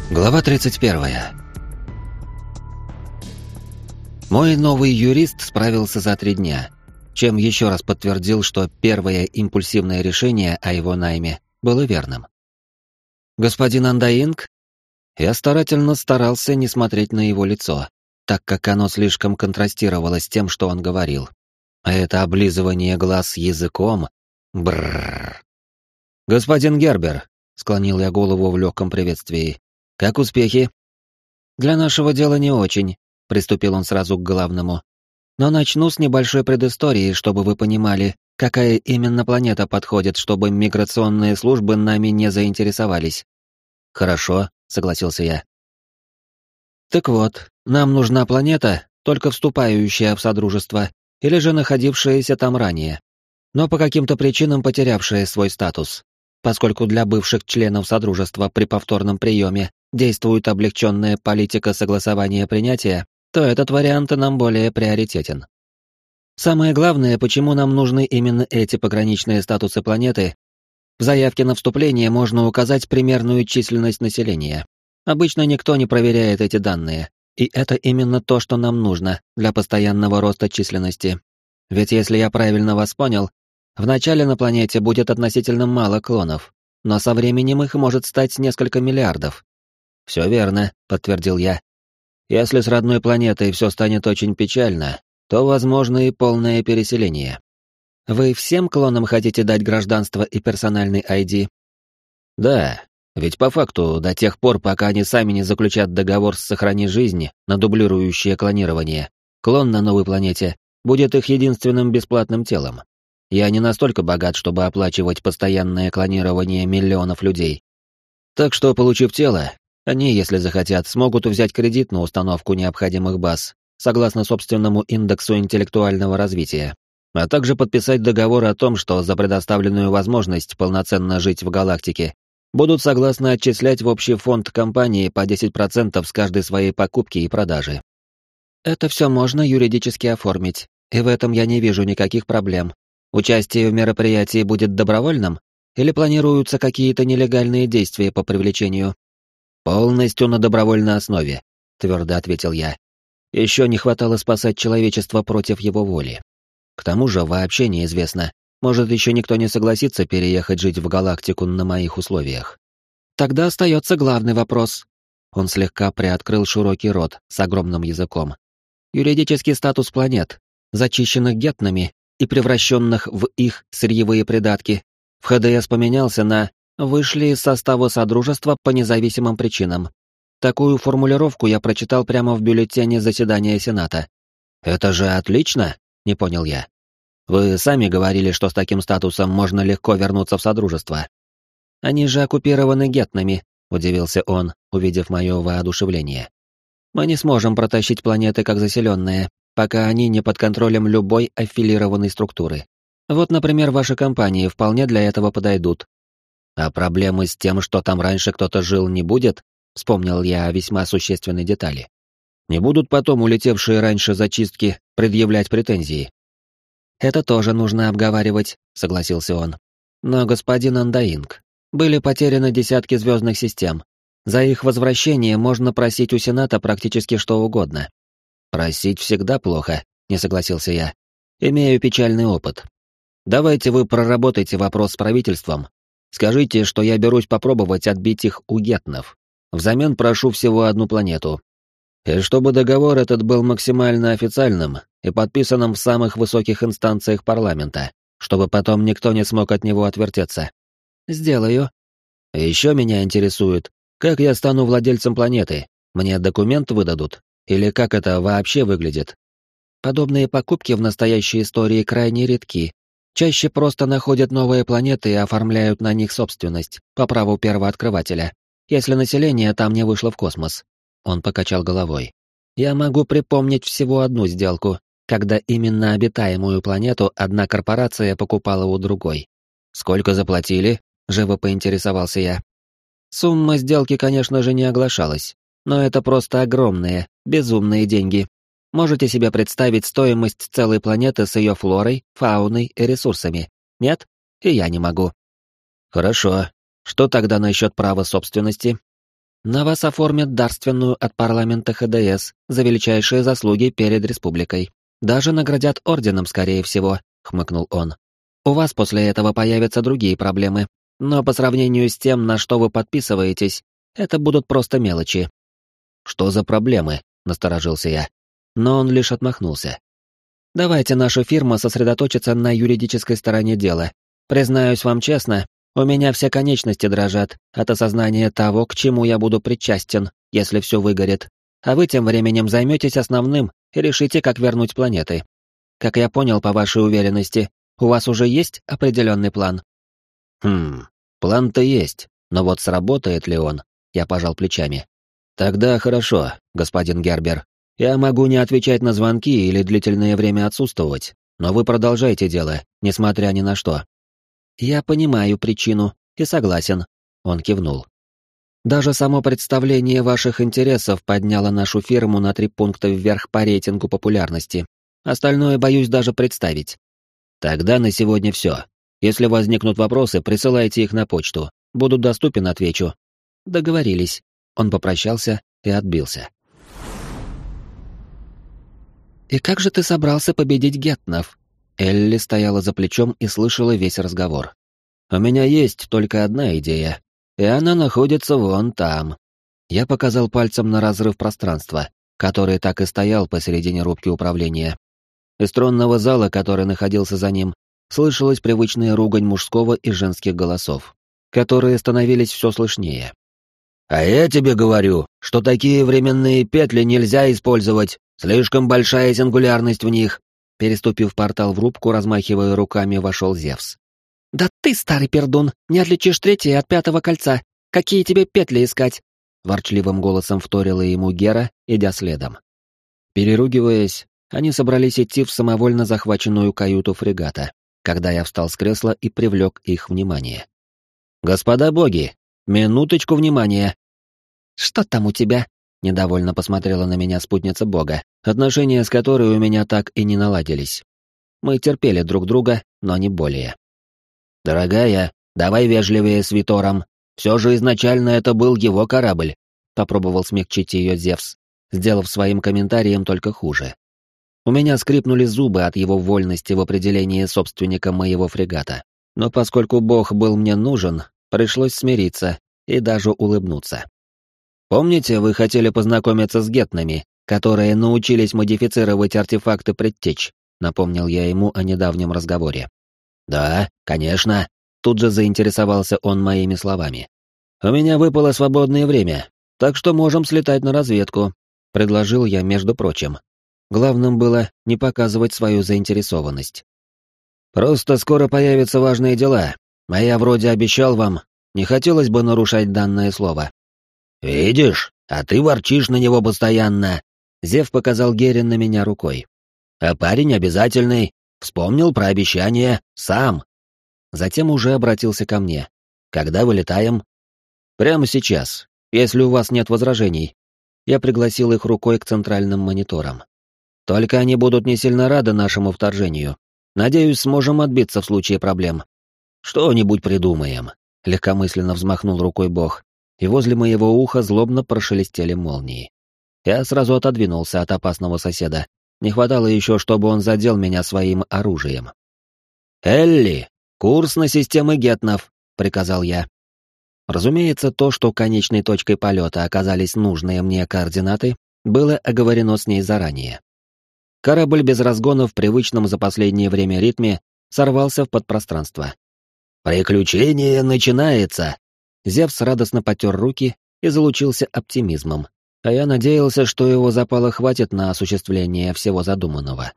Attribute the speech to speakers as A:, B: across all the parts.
A: Глава 31. Мой новый юрист справился за 3 дня, чем еще раз подтвердил, что первое импульсивное решение о его найме было верным. «Господин Андаинг?» Я старательно старался не смотреть на его лицо, так как оно слишком контрастировало с тем, что он говорил. А это облизывание глаз языком... Брррр. «Господин Гербер», — склонил я голову в легком приветствии, — «как успехи?» «Для нашего дела не очень», — приступил он сразу к главному. «Но начну с небольшой предыстории, чтобы вы понимали, какая именно планета подходит, чтобы миграционные службы нами не заинтересовались». «Хорошо», — согласился я. «Так вот, нам нужна планета, только вступающая в Содружество, или же находившаяся там ранее, но по каким-то причинам потерявшая свой статус, поскольку для бывших членов Содружества при повторном приеме действует облегченная политика согласования принятия, то этот вариант нам более приоритетен. Самое главное, почему нам нужны именно эти пограничные статусы планеты, в заявке на вступление можно указать примерную численность населения. Обычно никто не проверяет эти данные, и это именно то, что нам нужно для постоянного роста численности. Ведь если я правильно вас понял, вначале на планете будет относительно мало клонов, но со временем их может стать несколько миллиардов. «Все верно», — подтвердил я. «Если с родной планетой все станет очень печально, то возможно и полное переселение». «Вы всем клонам хотите дать гражданство и персональный ID?» «Да, ведь по факту до тех пор, пока они сами не заключат договор с «Сохрани жизнь» на дублирующее клонирование, клон на новой планете будет их единственным бесплатным телом. Я не настолько богат, чтобы оплачивать постоянное клонирование миллионов людей. Так что, получив тело, они, если захотят, смогут взять кредит на установку необходимых баз, согласно собственному индексу интеллектуального развития, а также подписать договор о том, что за предоставленную возможность полноценно жить в галактике будут согласны отчислять в общий фонд компании по 10% с каждой своей покупки и продажи. Это все можно юридически оформить, и в этом я не вижу никаких проблем. Участие в мероприятии будет добровольным, или планируются какие-то нелегальные действия по привлечению? «Полностью на добровольной основе», — твердо ответил я. «Еще не хватало спасать человечество против его воли. К тому же вообще неизвестно, может, еще никто не согласится переехать жить в галактику на моих условиях». «Тогда остается главный вопрос». Он слегка приоткрыл широкий рот с огромным языком. «Юридический статус планет, зачищенных гетнами и превращенных в их сырьевые придатки, в ХДС поменялся на «вышли из состава Содружества по независимым причинам». Такую формулировку я прочитал прямо в бюллетене заседания Сената. «Это же отлично!» — не понял я. «Вы сами говорили, что с таким статусом можно легко вернуться в Содружество». «Они же оккупированы гетнами», — удивился он, увидев мое воодушевление. «Мы не сможем протащить планеты как заселенные, пока они не под контролем любой аффилированной структуры. Вот, например, ваши компании вполне для этого подойдут». «А проблемы с тем, что там раньше кто-то жил, не будет?» — вспомнил я о весьма существенной детали. «Не будут потом улетевшие раньше зачистки предъявлять претензии?» «Это тоже нужно обговаривать», — согласился он. «Но, господин Андаинг, были потеряны десятки звездных систем. За их возвращение можно просить у Сената практически что угодно». «Просить всегда плохо», — не согласился я. «Имею печальный опыт. Давайте вы проработайте вопрос с правительством. Скажите, что я берусь попробовать отбить их у гетнов. Взамен прошу всего одну планету. И чтобы договор этот был максимально официальным и подписанным в самых высоких инстанциях парламента, чтобы потом никто не смог от него отвертеться». «Сделаю». «Еще меня интересует, как я стану владельцем планеты? Мне документ выдадут? Или как это вообще выглядит?» «Подобные покупки в настоящей истории крайне редки. Чаще просто находят новые планеты и оформляют на них собственность, по праву первооткрывателя, если население там не вышло в космос». Он покачал головой. «Я могу припомнить всего одну сделку, когда именно обитаемую планету одна корпорация покупала у другой». «Сколько заплатили?» — живо поинтересовался я. Сумма сделки, конечно же, не оглашалась, но это просто огромные, безумные деньги. Можете себе представить стоимость целой планеты с ее флорой, фауной и ресурсами? Нет? И я не могу. Хорошо. Что тогда насчет права собственности? На вас оформят дарственную от парламента ХДС за величайшие заслуги перед республикой. Даже наградят орденом, скорее всего», — хмыкнул он. «У вас после этого появятся другие проблемы, но по сравнению с тем, на что вы подписываетесь, это будут просто мелочи». «Что за проблемы?» — насторожился я. Но он лишь отмахнулся. «Давайте наша фирма сосредоточится на юридической стороне дела. Признаюсь вам честно, у меня все конечности дрожат от осознания того, к чему я буду причастен, если все выгорит. А вы тем временем займетесь основным и решите, как вернуть планеты. Как я понял по вашей уверенности, у вас уже есть определенный план?» План-то есть, но вот сработает ли он? Я пожал плечами. «Тогда хорошо, господин Гербер. Я могу не отвечать на звонки или длительное время отсутствовать, но вы продолжайте дело, несмотря ни на что». «Я понимаю причину и согласен», — он кивнул. «Даже само представление ваших интересов подняло нашу фирму на 3 пункта вверх по рейтингу популярности. Остальное боюсь даже представить». «Тогда на сегодня все. Если возникнут вопросы, присылайте их на почту. Буду доступен, отвечу». «Договорились». Он попрощался и отбился. «И как же ты собрался победить геттнов?» Элли стояла за плечом и слышала весь разговор. «У меня есть только одна идея, и она находится вон там». Я показал пальцем на разрыв пространства, который так и стоял посередине рубки управления. Из тронного зала, который находился за ним, слышалась привычная ругань мужского и женских голосов, которые становились все слышнее. «А я тебе говорю, что такие временные петли нельзя использовать, слишком большая сингулярность в них». Переступив портал в рубку, размахивая руками, вошел Зевс. «Да ты, старый пердун, не отличишь 3 от 5 кольца. Какие тебе петли искать?» Ворчливым голосом вторила ему Гера, идя следом. Переругиваясь, они собрались идти в самовольно захваченную каюту фрегата, когда я встал с кресла и привлек их внимание. «Господа боги, минуточку внимания!» «Что там у тебя?» — недовольно посмотрела на меня спутница бога, отношения с которой у меня так и не наладились. Мы терпели друг друга, но не более. «Дорогая, давай вежливее с Витором. Все же изначально это был его корабль», — попробовал смягчить ее Зевс, сделав своим комментарием только хуже. У меня скрипнули зубы от его вольности в определении собственника моего фрегата, но поскольку бог был мне нужен, пришлось смириться и даже улыбнуться. «Помните, вы хотели познакомиться с геттнами, которые научились модифицировать артефакты предтеч?» — напомнил я ему о недавнем разговоре. «Да, конечно», — тут же заинтересовался он моими словами. «У меня выпало свободное время, так что можем слетать на разведку», — предложил я, между прочим. Главным было не показывать свою заинтересованность. «Просто скоро появятся важные дела, а я вроде обещал вам, не хотелось бы нарушать данное слово». «Видишь, а ты ворчишь на него постоянно», — Зев показал Герин на меня рукой. «А парень обязательный, вспомнил про обещание, сам». Затем уже обратился ко мне. «Когда вылетаем?» «Прямо сейчас, если у вас нет возражений». Я пригласил их рукой к центральным мониторам. «Только они будут не сильно рады нашему вторжению. Надеюсь, сможем отбиться в случае проблем». «Что-нибудь придумаем», — легкомысленно взмахнул рукой бог, и возле моего уха злобно прошелестели молнии. Я сразу отодвинулся от опасного соседа. Не хватало еще, чтобы он задел меня своим оружием. «Элли, курс на системы геттнов», — приказал я. Разумеется, то, что конечной точкой полета оказались нужные мне координаты, было оговорено с ней заранее. Корабль без разгона в привычном за последнее время ритме сорвался в подпространство. «Приключение начинается!» Зевс радостно потер руки и залучился оптимизмом, а я надеялся, что его запала хватит на осуществление всего задуманного.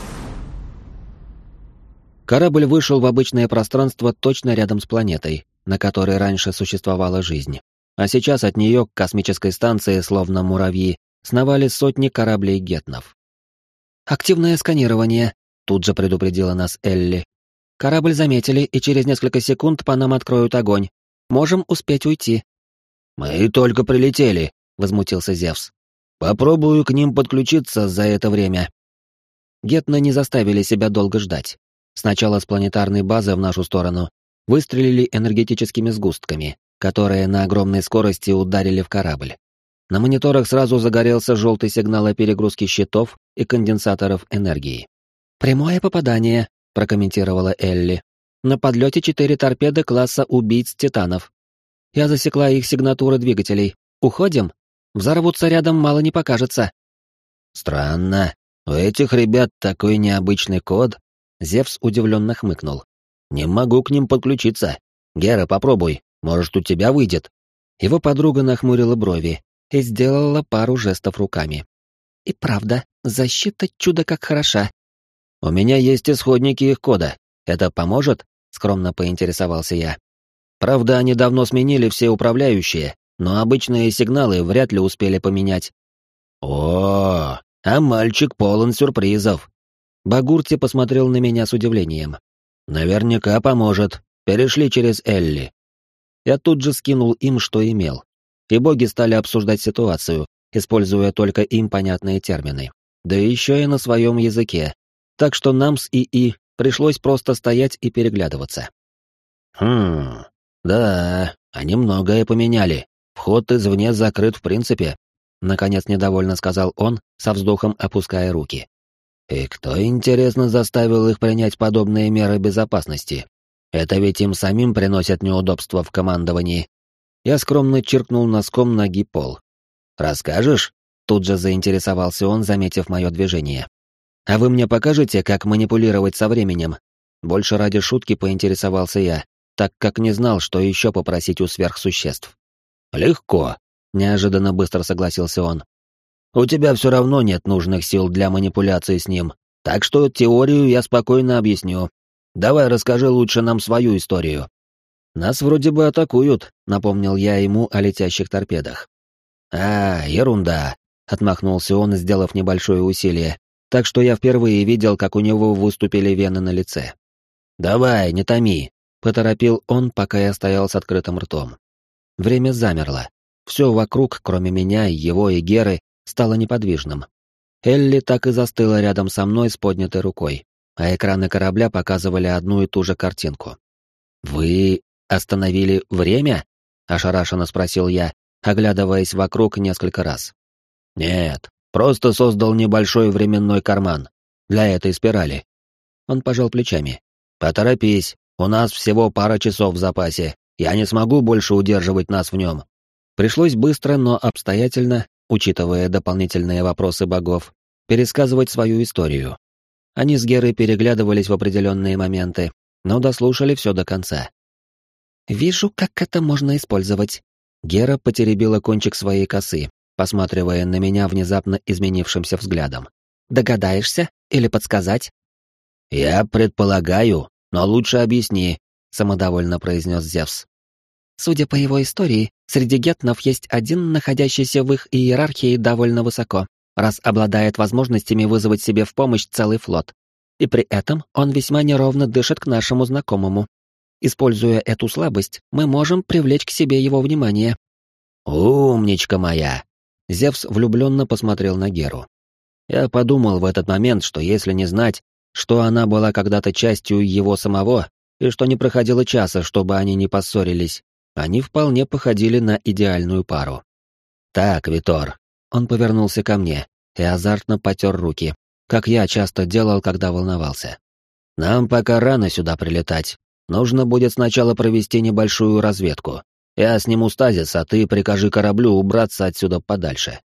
A: Корабль вышел в обычное пространство точно рядом с планетой, на которой раньше существовала жизнь, а сейчас от нее к космической станции, словно муравьи, сновали сотни кораблей геттнов. «Активное сканирование», — тут же предупредила нас Элли. «Корабль заметили, и через несколько секунд по нам откроют огонь. Можем успеть уйти». «Мы только прилетели», — возмутился Зевс. «Попробую к ним подключиться за это время». Геттны не заставили себя долго ждать. Сначала с планетарной базы в нашу сторону выстрелили энергетическими сгустками, которые на огромной скорости ударили в корабль. На мониторах сразу загорелся желтый сигнал о перегрузке щитов и конденсаторов энергии. «Прямое попадание», — прокомментировала Элли. «На подлете 4 торпеды класса убийц титанов. Я засекла их сигнатуры двигателей. Уходим? Взорвутся рядом, мало не покажется».
B: «Странно. У этих ребят такой необычный код». Зевс удивленно хмыкнул. «Не могу к ним подключиться. Гера, попробуй. Может, у тебя выйдет».
A: Его подруга нахмурила брови и сделала пару жестов руками. «И правда, защита чудо как хороша».
B: «У меня есть исходники их кода. Это поможет?» — скромно поинтересовался я. «Правда, они давно сменили все управляющие, но обычные сигналы вряд ли успели поменять». «О, а мальчик полон сюрпризов».
A: Багурти посмотрел на меня с удивлением.
B: «Наверняка поможет. Перешли через Элли».
A: Я тут же скинул им, что имел. И боги стали обсуждать ситуацию, используя только им понятные термины. Да еще и на своем языке. Так что нам с ИИ пришлось просто стоять и переглядываться.
B: Да, они многое поменяли. Вход извне закрыт в принципе», —
A: наконец недовольно сказал он, со вздохом опуская руки.
B: «И кто, интересно, заставил их принять подобные меры безопасности? Это ведь им самим приносят неудобства в командовании».
A: Я скромно чиркнул носком ноги пол.
B: «Расскажешь?» — тут же заинтересовался он, заметив мое движение.
A: «А вы мне покажете, как манипулировать со временем?» Больше ради шутки поинтересовался я, так как не знал, что еще попросить у сверхсуществ.
B: «Легко», — неожиданно быстро согласился он. «У тебя все равно нет нужных сил для манипуляции с ним, так что теорию я спокойно объясню. Давай расскажи лучше нам свою историю».
A: «Нас вроде бы атакуют», — напомнил я ему о летящих торпедах.
B: Ерунда», — отмахнулся он, сделав небольшое усилие,
A: так что я впервые видел, как у него выступили вены на лице.
B: «Давай, не томи»,
A: — поторопил он, пока я стоял с открытым ртом. Время замерло. Все вокруг, кроме меня, его и Геры, стало неподвижным. Элли так и застыла рядом со мной с поднятой рукой, а экраны корабля показывали одну и ту же картинку. «Вы остановили время?» — ошарашенно спросил я, оглядываясь вокруг несколько раз.
B: «Нет, просто создал небольшой временной карман для этой спирали».
A: Он пожал плечами.
B: «Поторопись, у нас всего пара часов в запасе, я не смогу больше удерживать нас в нем».
A: Пришлось быстро, но обстоятельно, учитывая дополнительные вопросы богов, пересказывать свою историю. Они с Герой переглядывались в определенные моменты, но дослушали все до конца. «Вижу, как это можно использовать». Гера потеребила кончик своей косы, посматривая на меня внезапно изменившимся взглядом. «Догадаешься? Или подсказать?»
B: «Я предполагаю, но лучше объясни»,
A: — самодовольно произнес Зевс. «Судя по его истории, среди гетнов есть один, находящийся в их иерархии довольно высоко, раз обладает возможностями вызвать себе в помощь целый флот. И при этом он весьма неровно дышит к нашему знакомому. Используя эту слабость, мы можем привлечь к себе его внимание».
B: «Умничка моя!»
A: Зевс влюбленно посмотрел на Геру. Я подумал в этот момент, что если не знать, что она была когда-то частью его самого, и что не проходило часа, чтобы они не поссорились, они вполне походили на идеальную пару.
B: «Так, Витор».
A: Он повернулся ко мне и азартно потер руки, как я часто делал, когда волновался.
B: «Нам пока рано сюда прилетать. Нужно будет сначала провести небольшую разведку. Я сниму стазис, а ты прикажи кораблю убраться отсюда подальше.